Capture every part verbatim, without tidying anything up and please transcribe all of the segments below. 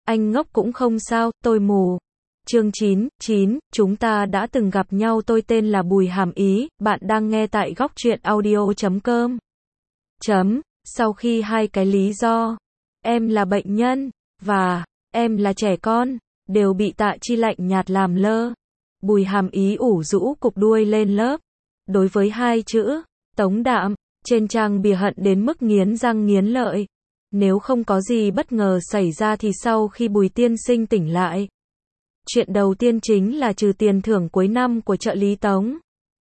Anh ngốc cũng không sao, tôi mù. Chương chín, chín, chúng ta đã từng gặp nhau, tôi tên là Bùi Hàm Ý, bạn đang nghe tại góc truyện audio chấm com. Chấm, sau khi hai cái lý do, em là bệnh nhân, và em là trẻ con, đều bị Tạ Chi lạnh nhạt làm lơ. Bùi Hàm Ý ủ rũ cục đuôi lên lớp. Đối với hai chữ, tống đạm, trên trang bìa hận đến mức nghiến răng nghiến lợi. Nếu không có gì bất ngờ xảy ra thì sau khi Bùi tiên sinh tỉnh lại, chuyện đầu tiên chính là trừ tiền thưởng cuối năm của trợ lý Tống.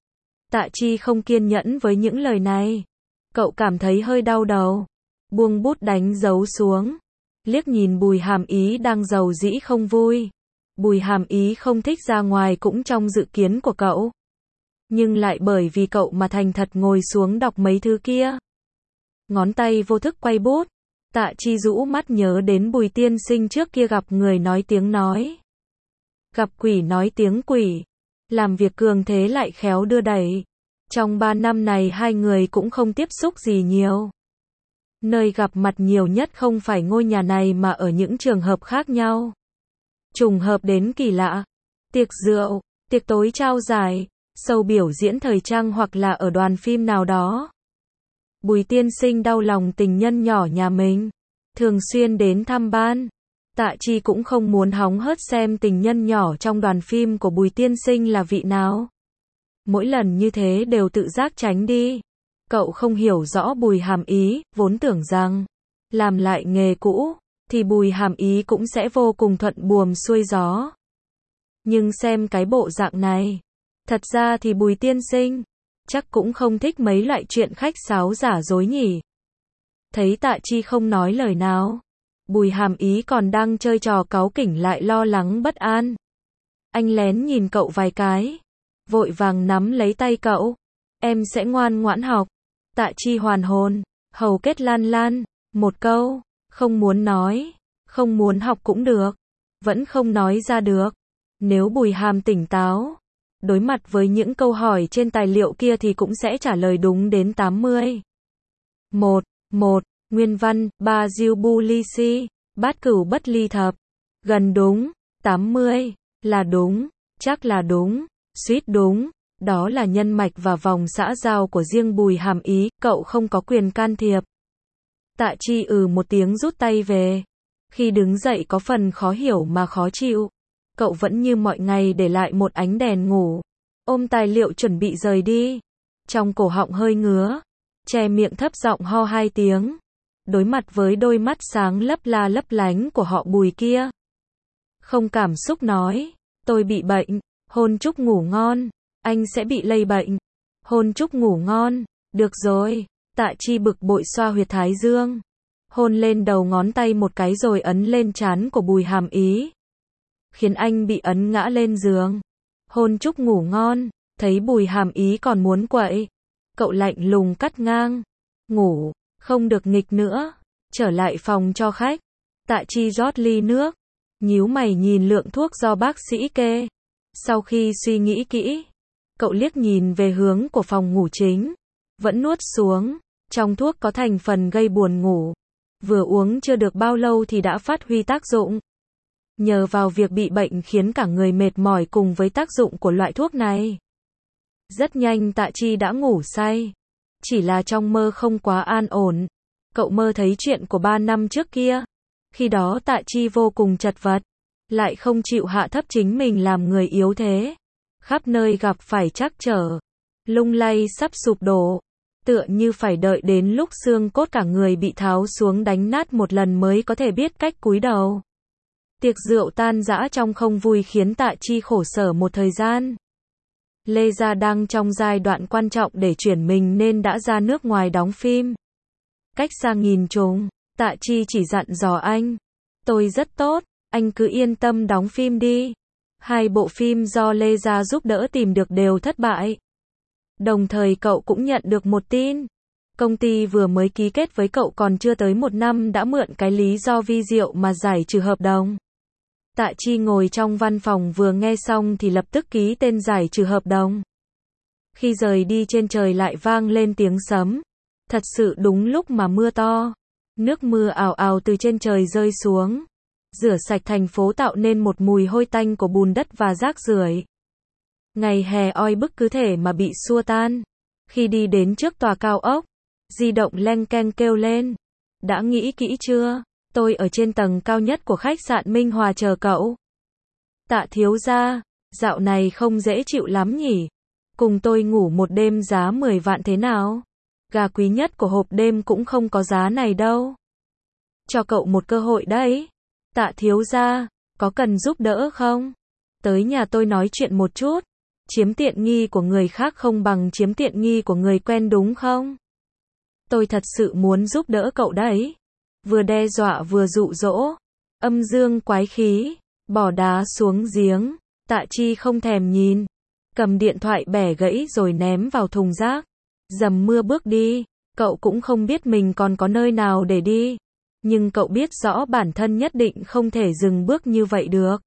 Tạ Chi không kiên nhẫn với những lời này. Cậu cảm thấy hơi đau đầu. Buông bút đánh dấu xuống. Liếc nhìn Bùi Hàm Ý đang giàu dĩ không vui. Bùi Hàm Ý không thích ra ngoài cũng trong dự kiến của cậu. Nhưng lại bởi vì cậu mà thành thật ngồi xuống đọc mấy thứ kia. Ngón tay vô thức quay bút. Tạ Chi rũ mắt nhớ đến Bùi tiên sinh trước kia gặp người nói tiếng nói. Gặp quỷ nói tiếng quỷ. Làm việc cường thế lại khéo đưa đẩy. Trong ba năm này hai người cũng không tiếp xúc gì nhiều. Nơi gặp mặt nhiều nhất không phải ngôi nhà này mà ở những trường hợp khác nhau. Trùng hợp đến kỳ lạ. Tiệc rượu, tiệc tối trao giải, show biểu diễn thời trang hoặc là ở đoàn phim nào đó. Bùi tiên sinh đau lòng tình nhân nhỏ nhà mình. Thường xuyên đến thăm ban. Tạ Chi cũng không muốn hóng hớt xem tình nhân nhỏ trong đoàn phim của Bùi tiên sinh là vị nào. Mỗi lần như thế đều tự giác tránh đi. Cậu không hiểu rõ Bùi Hàm Ý, vốn tưởng rằng làm lại nghề cũ thì Bùi Hàm Ý cũng sẽ vô cùng thuận buồm xuôi gió. Nhưng xem cái bộ dạng này, thật ra thì Bùi tiên sinh chắc cũng không thích mấy loại chuyện khách sáo giả dối nhỉ. Thấy Tạ Chi không nói lời nào, Bùi Hàm Ý còn đang chơi trò cáu kỉnh lại lo lắng bất an. Anh lén nhìn cậu vài cái, vội vàng nắm lấy tay cậu. Em sẽ ngoan ngoãn học. Tạ Chi hoàn hồn, hầu kết lan lan, một câu, không muốn nói, không muốn học cũng được, vẫn không nói ra được. Nếu Bùi Hàm tỉnh táo, đối mặt với những câu hỏi trên tài liệu kia thì cũng sẽ trả lời đúng đến tám mươi. một. một. Nguyên văn, ba diêu bu ly si, bát cửu bất ly thập. Gần đúng, tám mươi, là đúng, chắc là đúng, suýt đúng. Đó là nhân mạch và vòng xã giao của riêng Bùi Hàm Ý, cậu không có quyền can thiệp. Tạ Chi ừ một tiếng rút tay về. Khi đứng dậy có phần khó hiểu mà khó chịu. Cậu vẫn như mọi ngày để lại một ánh đèn ngủ. Ôm tài liệu chuẩn bị rời đi. Trong cổ họng hơi ngứa. Che miệng thấp giọng ho hai tiếng. Đối mặt với đôi mắt sáng lấp la lấp lánh của họ Bùi kia. Không cảm xúc nói. Tôi bị bệnh. Hôn chúc ngủ ngon. Anh sẽ bị lây bệnh. Hôn chúc ngủ ngon. Được rồi. Tạ Chi bực bội xoa huyệt thái dương. Hôn lên đầu ngón tay một cái rồi ấn lên trán của Bùi Hàm Ý. Khiến anh bị ấn ngã lên giường. Hôn chúc ngủ ngon. Thấy Bùi Hàm Ý còn muốn quậy. Cậu lạnh lùng cắt ngang. Ngủ. Không được nghịch nữa. Trở lại phòng cho khách. Tạ Chi rót ly nước. Nhíu mày nhìn lượng thuốc do bác sĩ kê. Sau khi suy nghĩ kỹ, cậu liếc nhìn về hướng của phòng ngủ chính. Vẫn nuốt xuống. Trong thuốc có thành phần gây buồn ngủ. Vừa uống chưa được bao lâu thì đã phát huy tác dụng. Nhờ vào việc bị bệnh khiến cả người mệt mỏi cùng với tác dụng của loại thuốc này. Rất nhanh Tạ Chi đã ngủ say. Chỉ là trong mơ không quá an ổn. Cậu mơ thấy chuyện của ba năm trước kia. Khi đó Tạ Chi vô cùng chật vật. Lại không chịu hạ thấp chính mình làm người yếu thế. Khắp nơi gặp phải trắc trở. Lung lay sắp sụp đổ. Tựa như phải đợi đến lúc xương cốt cả người bị tháo xuống đánh nát một lần mới có thể biết cách cúi đầu. Tiệc rượu tan rã trong không vui khiến Tạ Chi khổ sở một thời gian. Lê Gia đang trong giai đoạn quan trọng để chuyển mình nên đã ra nước ngoài đóng phim. Cách xa nghìn trùng, Tạ Chi chỉ dặn dò anh. Tôi rất tốt, anh cứ yên tâm đóng phim đi. Hai bộ phim do Lê Gia giúp đỡ tìm được đều thất bại. Đồng thời cậu cũng nhận được một tin. Công ty vừa mới ký kết với cậu còn chưa tới một năm đã mượn cái lý do vi diệu mà giải trừ hợp đồng. Tạ Chi ngồi trong văn phòng vừa nghe xong thì lập tức ký tên giải trừ hợp đồng. Khi rời đi trên trời lại vang lên tiếng sấm. Thật sự đúng lúc mà mưa to. Nước mưa ào ào từ trên trời rơi xuống. rửa sạch thành phố tạo nên một mùi hôi tanh của bùn đất và rác rưởi. Ngày hè oi bức cứ thể mà bị xua tan. Khi đi đến trước tòa cao ốc, di động leng keng kêu lên. Đã nghĩ kỹ chưa? Tôi ở trên tầng cao nhất của khách sạn Minh Hòa chờ cậu. Tạ thiếu gia, dạo này không dễ chịu lắm nhỉ? Cùng tôi ngủ một đêm giá mười vạn thế nào? Gà quý nhất của hộp đêm cũng không có giá này đâu. Cho cậu một cơ hội đấy. Tạ thiếu gia, có cần giúp đỡ không? Tới nhà tôi nói chuyện một chút. Chiếm tiện nghi của người khác không bằng chiếm tiện nghi của người quen đúng không? Tôi thật sự muốn giúp đỡ cậu đấy. Vừa đe dọa vừa dụ dỗ. Âm dương quái khí. Bỏ đá xuống giếng. Tạ Chi không thèm nhìn. Cầm điện thoại bẻ gãy rồi ném vào thùng rác. Dầm mưa bước đi. Cậu cũng không biết mình còn có nơi nào để đi. Nhưng cậu biết rõ bản thân nhất định không thể dừng bước như vậy được.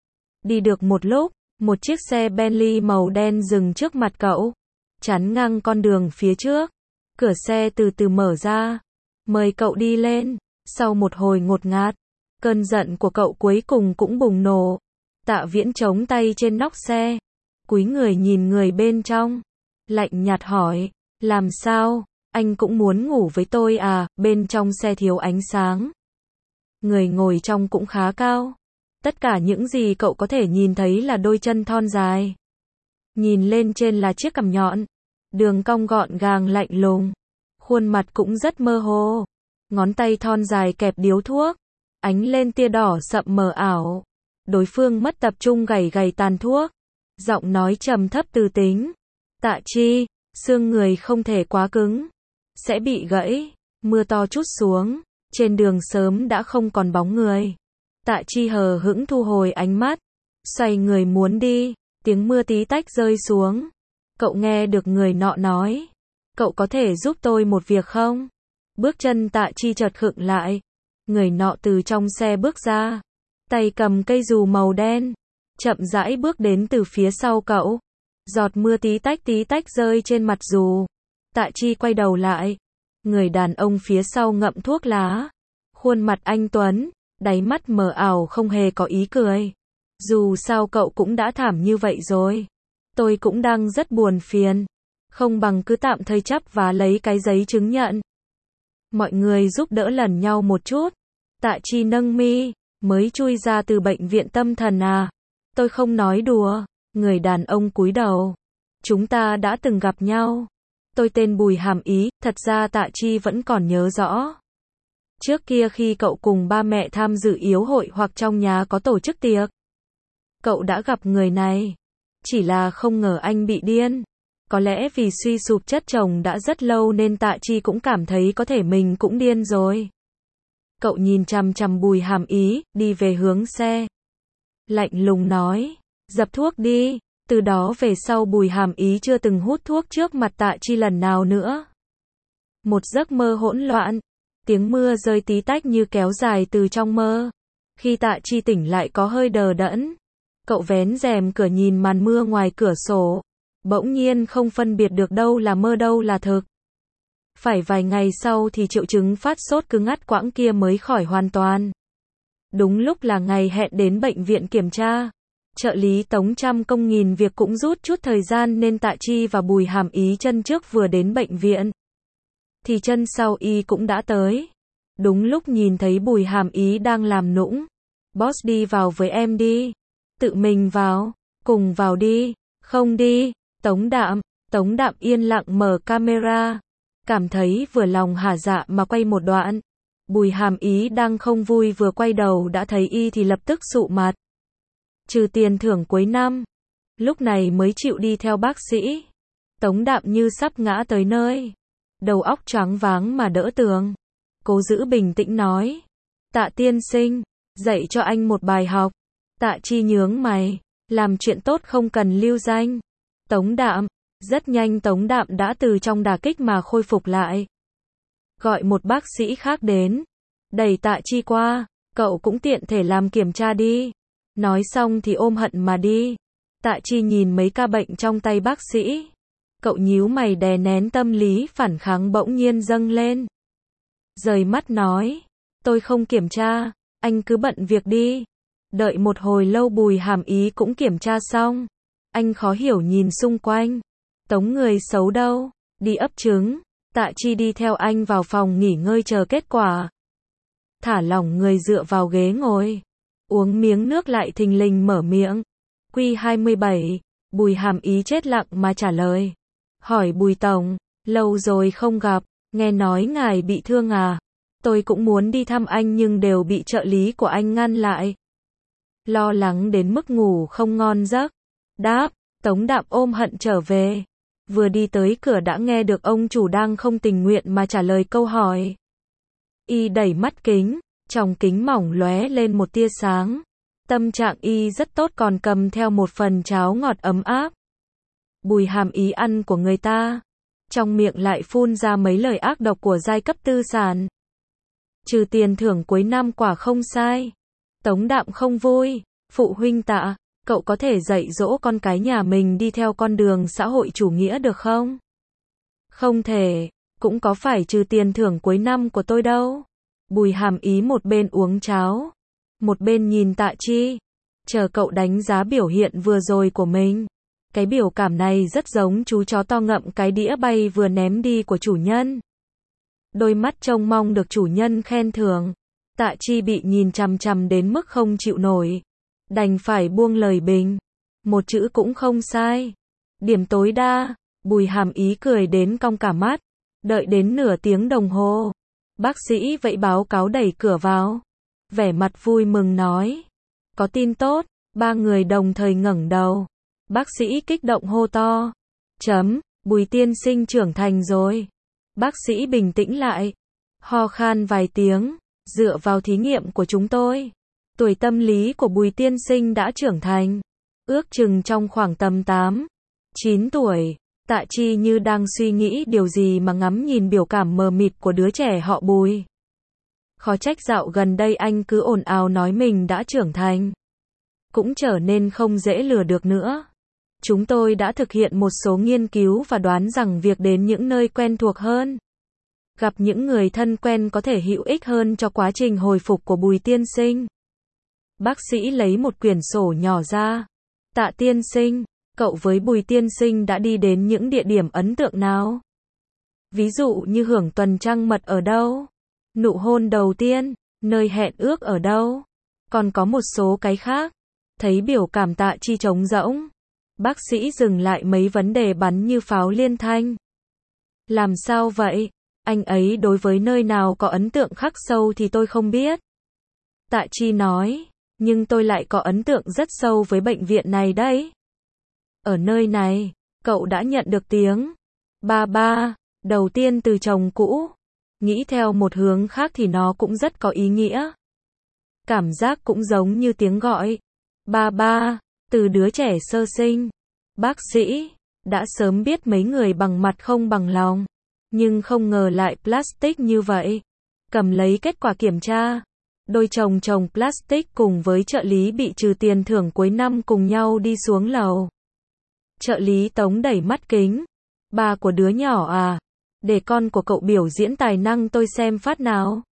Đi được một lúc, một chiếc xe Bentley màu đen dừng trước mặt cậu. Chắn ngang con đường phía trước. Cửa xe từ từ mở ra. Mời cậu đi lên. Sau một hồi ngột ngạt, cơn giận của cậu cuối cùng cũng bùng nổ. Tạ Viễn chống tay trên nóc xe. Cúi người nhìn người bên trong. Lạnh nhạt hỏi. Làm sao? Anh cũng muốn ngủ với tôi à? Bên trong xe thiếu ánh sáng. Người ngồi trong cũng khá cao. Tất cả những gì cậu có thể nhìn thấy là đôi chân thon dài. Nhìn lên trên là chiếc cằm nhọn. Đường cong gọn gàng lạnh lùng. Khuôn mặt cũng rất mơ hồ. Ngón tay thon dài kẹp điếu thuốc. Ánh lên tia đỏ sậm mờ ảo. Đối phương mất tập trung gảy gảy tàn thuốc. Giọng nói trầm thấp từ tính. Tạ Chi, xương người không thể quá cứng. Sẽ bị gãy. Mưa to trút xuống. Trên đường sớm đã không còn bóng người. Tạ Chi hờ hững thu hồi ánh mắt. Xoay người muốn đi. Tiếng mưa tí tách rơi xuống. Cậu nghe được người nọ nói. Cậu có thể giúp tôi một việc không? Bước chân Tạ Chi chợt khựng lại. Người nọ từ trong xe bước ra. Tay cầm cây dù màu đen. Chậm rãi bước đến từ phía sau cậu. Giọt mưa tí tách tí tách rơi trên mặt dù. Tạ Chi quay đầu lại. Người đàn ông phía sau ngậm thuốc lá. Khuôn mặt anh tuấn. Đáy mắt mờ ảo không hề có ý cười. Dù sao cậu cũng đã thảm như vậy rồi. Tôi cũng đang rất buồn phiền. Không bằng cứ tạm thời chấp và lấy cái giấy chứng nhận. Mọi người giúp đỡ lần nhau một chút. Tạ Chi nâng mi. Mới chui ra từ bệnh viện tâm thần à? Tôi không nói đùa. Người đàn ông cúi đầu. Chúng ta đã từng gặp nhau. Tôi tên Bùi Hàm Ý. Thật ra Tạ Chi vẫn còn nhớ rõ. Trước kia khi cậu cùng ba mẹ tham dự yến hội hoặc trong nhà có tổ chức tiệc. Cậu đã gặp người này. Chỉ là không ngờ anh bị điên. Có lẽ vì suy sụp chất chồng đã rất lâu nên Tạ Chi cũng cảm thấy có thể mình cũng điên rồi. Cậu nhìn chằm chằm Bùi Hàm Ý, đi về hướng xe. Lạnh lùng nói, dập thuốc đi. Từ đó về sau Bùi Hàm Ý chưa từng hút thuốc trước mặt Tạ Chi lần nào nữa. Một giấc mơ hỗn loạn. Tiếng mưa rơi tí tách như kéo dài từ trong mơ. Khi Tạ Chi tỉnh lại có hơi đờ đẫn. Cậu vén rèm cửa nhìn màn mưa ngoài cửa sổ. Bỗng nhiên không phân biệt được đâu là mơ đâu là thực. Phải vài ngày sau thì triệu chứng phát sốt cứ ngắt quãng kia mới khỏi hoàn toàn. Đúng lúc là ngày hẹn đến bệnh viện kiểm tra. Trợ lý Tống trăm công nghìn việc cũng rút chút thời gian nên Tạ Chi và Bùi Hàm Ý chân trước vừa đến bệnh viện. Thì chân sau y cũng đã tới. Đúng lúc nhìn thấy Bùi Hàm Ý đang làm nũng. Boss đi vào với em đi. Tự mình vào. Cùng vào đi. Không đi. Tống Đạm. Tống Đạm yên lặng mở camera. Cảm thấy vừa lòng hả dạ mà quay một đoạn. Bùi Hàm Ý đang không vui vừa quay đầu đã thấy y thì lập tức sụ mặt. Trừ tiền thưởng cuối năm. Lúc này mới chịu đi theo bác sĩ. Tống Đạm như sắp ngã tới nơi. Đầu óc choáng váng mà đỡ tường. Cố giữ bình tĩnh nói. Tạ tiên sinh. Dạy cho anh một bài học. Tạ Chi nhướng mày. Làm chuyện tốt không cần lưu danh. Tống Đạm. Rất nhanh Tống Đạm đã từ trong đả kích mà khôi phục lại. Gọi một bác sĩ khác đến. Đẩy Tạ Chi qua. Cậu cũng tiện thể làm kiểm tra đi. Nói xong thì ôm hận mà đi. Tạ Chi nhìn mấy ca bệnh trong tay bác sĩ. Cậu nhíu mày đè nén tâm lý phản kháng bỗng nhiên dâng lên. Rời mắt nói. Tôi không kiểm tra. anh cứ bận việc đi. Đợi một hồi lâu Bùi Hàm Ý cũng kiểm tra xong. Anh khó hiểu nhìn xung quanh. Tống người xấu đâu? Đi ấp trứng. Tạ Chi đi theo anh vào phòng nghỉ ngơi chờ kết quả. Thả lỏng người dựa vào ghế ngồi. Uống miếng nước lại thình lình mở miệng. Quy hai mươi bảy. Bùi Hàm Ý chết lặng mà trả lời. Hỏi Bùi Tổng, lâu rồi không gặp, nghe nói ngài bị thương à? Tôi cũng muốn đi thăm anh nhưng đều bị trợ lý của anh ngăn lại. Lo lắng đến mức ngủ không ngon giấc. Đáp, Tống Đạm ôm hận trở về. Vừa đi tới cửa đã nghe được ông chủ đang không tình nguyện mà trả lời câu hỏi. Y đẩy mắt kính, trong kính mỏng lóe lên một tia sáng. Tâm trạng y rất tốt còn cầm theo một phần cháo ngọt ấm áp. Bùi Hàm Ý ăn của người ta. Trong miệng lại phun ra mấy lời ác độc của giai cấp tư sản. Trừ tiền thưởng cuối năm quả không sai. Tống Đạm không vui. Phụ huynh Tạ, cậu có thể dạy dỗ con cái nhà mình đi theo con đường xã hội chủ nghĩa được không? Không thể, cũng có phải trừ tiền thưởng cuối năm của tôi đâu. Bùi Hàm Ý một bên uống cháo, một bên nhìn Tạ Chi, chờ cậu đánh giá biểu hiện vừa rồi của mình. Cái biểu cảm này rất giống chú chó to ngậm cái đĩa bay vừa ném đi của chủ nhân. Đôi mắt trông mong được chủ nhân khen thưởng. Tạ Chi bị nhìn chằm chằm đến mức không chịu nổi. Đành phải buông lời bình. Một chữ cũng không sai. Điểm tối đa. Bùi Hàm Ý cười đến cong cả mắt. Đợi đến nửa tiếng đồng hồ. Bác sĩ vẫy báo cáo đẩy cửa vào. Vẻ mặt vui mừng nói. Có tin tốt. Ba người đồng thời ngẩng đầu. Bác sĩ kích động hô to. Chấm, Bùi tiên sinh trưởng thành rồi. Bác sĩ bình tĩnh lại. Ho khan vài tiếng. Dựa vào thí nghiệm của chúng tôi. Tuổi tâm lý của Bùi tiên sinh đã trưởng thành. Ước chừng trong khoảng tầm tám, chín tuổi. Tạ Chi như đang suy nghĩ điều gì mà ngắm nhìn biểu cảm mờ mịt của đứa trẻ họ Bùi. Khó trách dạo gần đây anh cứ ồn ào nói mình đã trưởng thành. Cũng trở nên không dễ lừa được nữa. Chúng tôi đã thực hiện một số nghiên cứu và đoán rằng việc đến những nơi quen thuộc hơn, gặp những người thân quen có thể hữu ích hơn cho quá trình hồi phục của Bùi tiên sinh. Bác sĩ lấy một quyển sổ nhỏ ra. Tạ tiên sinh, cậu với Bùi tiên sinh đã đi đến những địa điểm ấn tượng nào? Ví dụ như hưởng tuần trăng mật ở đâu? Nụ hôn đầu tiên, nơi hẹn ước ở đâu? Còn có một số cái khác. Thấy biểu cảm Tạ Chi trống rỗng. Bác sĩ dừng lại mấy vấn đề bắn như pháo liên thanh. Làm sao vậy? Anh ấy đối với nơi nào có ấn tượng khắc sâu thì tôi không biết. Tạ Chi nói, nhưng tôi lại có ấn tượng rất sâu với bệnh viện này đấy. Ở nơi này, cậu đã nhận được tiếng ba ba, đầu tiên từ chồng cũ. Nghĩ theo một hướng khác thì nó cũng rất có ý nghĩa. Cảm giác cũng giống như tiếng gọi ba ba, từ đứa trẻ sơ sinh. Bác sĩ đã sớm biết mấy người bằng mặt không bằng lòng, nhưng không ngờ lại plastic như vậy. Cầm lấy kết quả kiểm tra. Đôi chồng chồng plastic cùng với trợ lý bị trừ tiền thưởng cuối năm cùng nhau đi xuống lầu. Trợ lý Tống đẩy mắt kính. Bà của đứa nhỏ à? Để con của cậu biểu diễn tài năng tôi xem phát nào.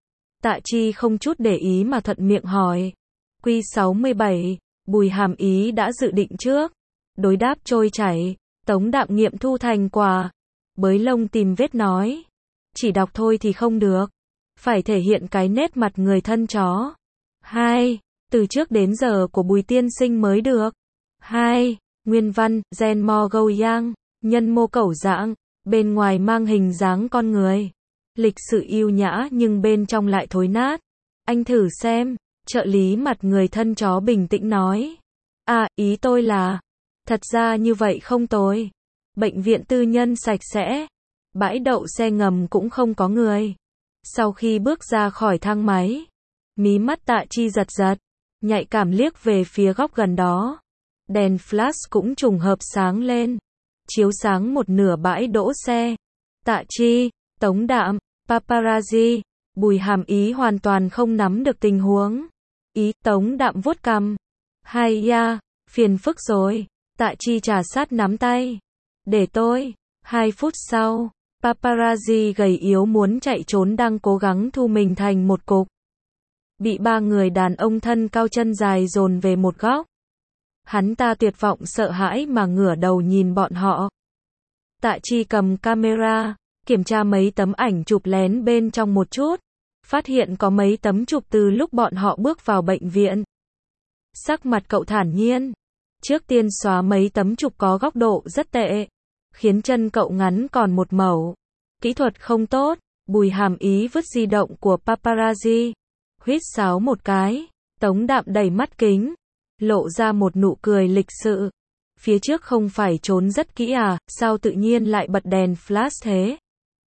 Tạ Chi không chút để ý mà thuận miệng hỏi. Quy sáu mươi bảy, Bùi Hàm Ý đã dự định trước. Đối đáp trôi chảy. Tống Đạm nghiệm thu thành quả. Bới lông tìm vết nói. Chỉ đọc thôi thì không được. Phải thể hiện cái nét mặt người thân chó. Hai. Từ trước đến giờ của Bùi tiên sinh mới được. Hai. Nguyên văn, Gen Mo Go Yang. Nhân mô cẩu dạng. Bên ngoài mang hình dáng con người. Lịch sự yêu nhã nhưng bên trong lại thối nát. Anh thử xem. Trợ lý mặt người thân chó bình tĩnh nói. À, ý tôi là. Thật ra như vậy không tồi. Bệnh viện tư nhân sạch sẽ. Bãi đậu xe ngầm cũng không có người. Sau khi bước ra khỏi thang máy, mí mắt Tạ Chi giật giật, nhạy cảm liếc về phía góc gần đó. Đèn flash cũng trùng hợp sáng lên, chiếu sáng một nửa bãi đỗ xe. Tạ Chi, Tống Đạm, paparazzi. Bùi Hàm Ý hoàn toàn không nắm được tình huống. Ý, Tống Đạm vuốt cằm. Hay ya, phiền phức rồi. Tạ Chi trà sát nắm tay. Để tôi. Hai phút sau, paparazzi gầy yếu muốn chạy trốn đang cố gắng thu mình thành một cục. bị ba người đàn ông thân cao chân dài dồn về một góc. Hắn ta tuyệt vọng sợ hãi mà ngửa đầu nhìn bọn họ. Tạ Chi cầm camera, kiểm tra mấy tấm ảnh chụp lén bên trong một chút, phát hiện có mấy tấm chụp từ lúc bọn họ bước vào bệnh viện. Sắc mặt cậu thản nhiên. Trước tiên xóa mấy tấm chụp có góc độ rất tệ, khiến chân cậu ngắn còn một mẩu. Kỹ thuật không tốt. Bùi Hàm Ý vứt di động của paparazzi, huýt sáo một cái. Tống Đạm đẩy mắt kính, lộ ra một nụ cười lịch sự. Phía trước không phải trốn rất kỹ à, sao tự nhiên lại bật đèn flash thế?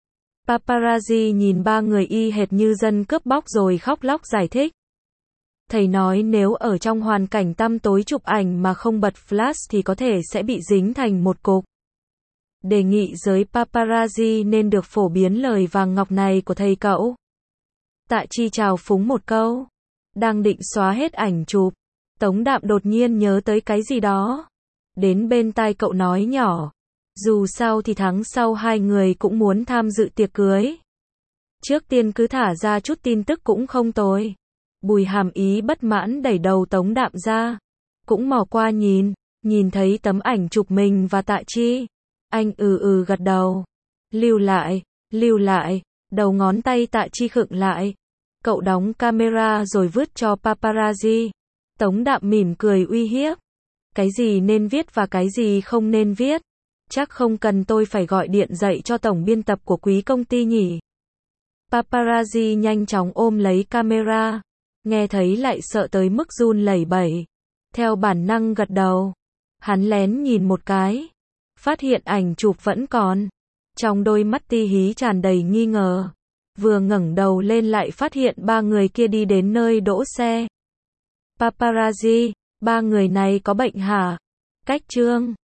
Paparazzi nhìn ba người y hệt như dân cướp bóc rồi khóc lóc giải thích. Thầy nói nếu ở trong hoàn cảnh tăm tối chụp ảnh mà không bật flash thì có thể sẽ bị dính thành một cục. Đề nghị giới paparazzi nên được phổ biến lời vàng ngọc này của thầy cậu. Tạ Chi chào phúng một câu. Đang định xóa hết ảnh chụp, Tống Đạm đột nhiên nhớ tới cái gì đó. Đến bên tai cậu nói nhỏ. Dù sao thì tháng sau hai người cũng muốn tham dự tiệc cưới. Trước tiên cứ thả ra chút tin tức cũng không tồi. Bùi Hàm Ý bất mãn đẩy đầu Tống Đạm ra. Cũng mò qua nhìn, nhìn thấy tấm ảnh chụp mình và Tạ Chi. Anh ừ ừ gật đầu. Lưu lại, lưu lại, đầu ngón tay Tạ Chi khựng lại. Cậu đóng camera rồi vứt cho paparazzi. Tống Đạm mỉm cười uy hiếp. Cái gì nên viết và cái gì không nên viết. Chắc không cần tôi phải gọi điện dạy cho tổng biên tập của quý công ty nhỉ. Paparazzi nhanh chóng ôm lấy camera. Nghe thấy lại sợ tới mức run lẩy bẩy. Theo bản năng gật đầu. Hắn lén nhìn một cái. Phát hiện ảnh chụp vẫn còn. Trong đôi mắt ti hí tràn đầy nghi ngờ. Vừa ngẩng đầu lên lại phát hiện ba người kia đi đến nơi đỗ xe. Paparazzi, ba người này có bệnh hả? Cách chương